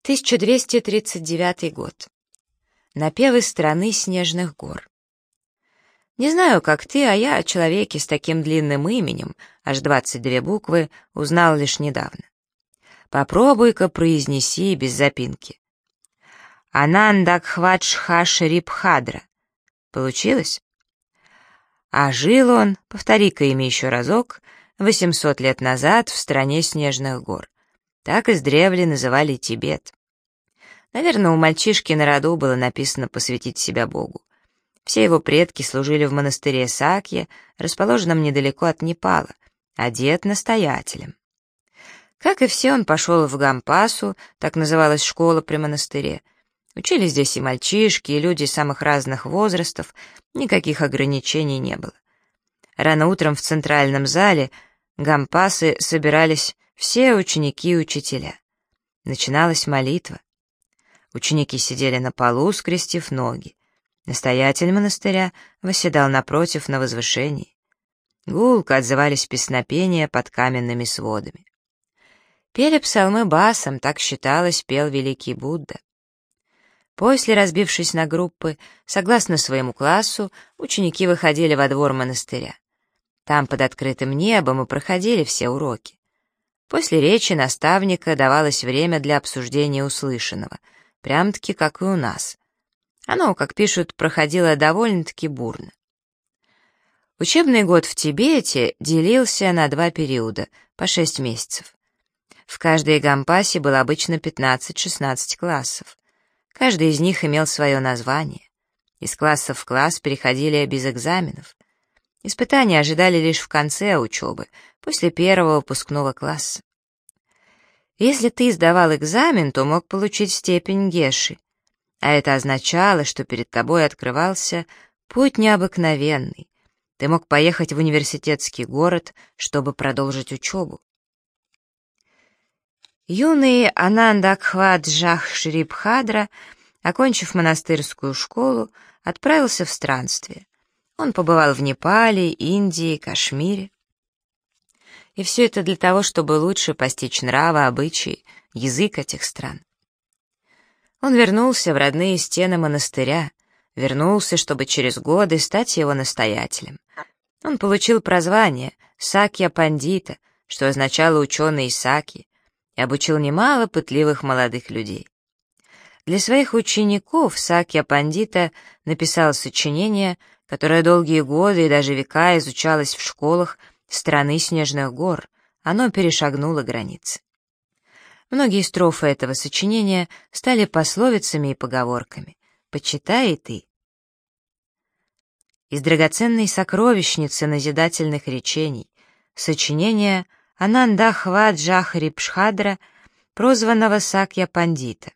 1239 год. Напевы страны снежных гор. Не знаю, как ты, а я о человеке с таким длинным именем, аж 22 буквы, узнал лишь недавно. Попробуй-ка произнеси без запинки. Анандакхватшхашрипхадра. Получилось? А жил он, повтори-ка имя еще разок, 800 лет назад в стране снежных гор. Так издревле называли Тибет. Наверное, у мальчишки на роду было написано посвятить себя Богу. Все его предки служили в монастыре Сакья, расположенном недалеко от Непала, а дед — настоятелем. Как и все, он пошел в Гампасу, так называлась школа при монастыре. Учились здесь и мальчишки, и люди самых разных возрастов, никаких ограничений не было. Рано утром в центральном зале Гампасы собирались все ученики и учителя. Начиналась молитва. Ученики сидели на полу, скрестив ноги. Настоятель монастыря восседал напротив на возвышении. Гулко отзывались песнопения под каменными сводами. Пели псалмы басом, так считалось, пел великий Будда. После, разбившись на группы, согласно своему классу, ученики выходили во двор монастыря. Там под открытым небом и проходили все уроки. После речи наставника давалось время для обсуждения услышанного, прям-таки как и у нас. Оно, как пишут, проходило довольно-таки бурно. Учебный год в Тибете делился на 2 периода, по 6 месяцев. В каждой Гампасе было обычно 15-16 классов. Каждый из них имел свое название. Из класса в класс переходили без экзаменов. Испытания ожидали лишь в конце учебы, после первого выпускного класса. Если ты сдавал экзамен, то мог получить степень геши, а это означало, что перед тобой открывался путь необыкновенный. Ты мог поехать в университетский город, чтобы продолжить учебу. Юный Анандакхваджахшрипхадра, окончив монастырскую школу, отправился в странствие. Он побывал в Непале, Индии, Кашмире. И все это для того, чтобы лучше постичь нравы, обычаи, язык этих стран. Он вернулся в родные стены монастыря, вернулся, чтобы через годы стать его настоятелем. Он получил прозвание Сакья-пандита, что означало «ученый Сакьи», и обучил немало пытливых молодых людей. Для своих учеников Сакья-пандита написал сочинение, которое долгие годы и даже века изучалось в школах страны снежных гор. Оно перешагнуло границы. Многие строфы этого сочинения стали пословицами и поговорками. Почитай и ты. Из драгоценной сокровищницы назидательных речений сочинение Анандахваджахрипхадра, прозванного Сакья-пандита.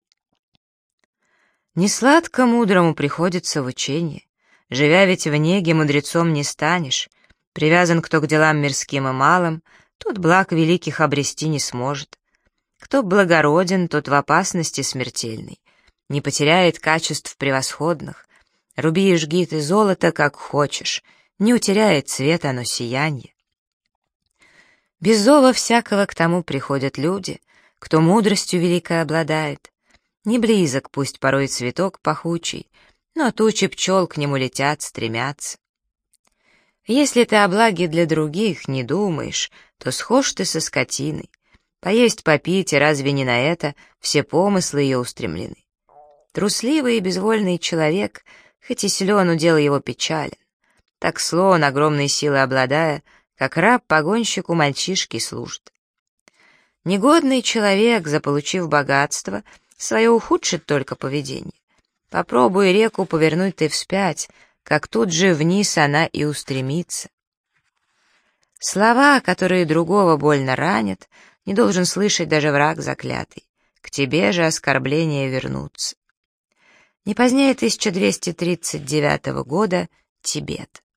Несладко мудрому приходится в учении, живя ведь в неге мудрецом не станешь, привязан кто к делам мирским и малым, тот благ великих обрести не сможет. Кто благороден, тот в опасности смертельной, не потеряет качеств превосходных, руби и жги ты золото, как хочешь, не утеряет цвет оно сиянье. Без зова всякого к тому приходят люди, кто мудростью великой обладает. Не близок пусть порой цветок пахучий, но тучи пчел к нему летят, стремятся. Если ты о благе для других не думаешь, то схож ты со скотиной. Поесть, попить, и разве не на это все помыслы ее устремлены? Трусливый и безвольный человек, хоть и силен, удел его печален. Так слон, огромной силой обладая, как раб погонщику мальчишки служит. Негодный человек, заполучив богатство, свое ухудшит только поведение. Попробуй реку повернуть ты вспять, как тут же вниз она и устремится. Слова, которые другого больно ранят, не должен слышать даже враг заклятый. К тебе же оскорбления вернутся. Не позднее 1239 года, Тибет.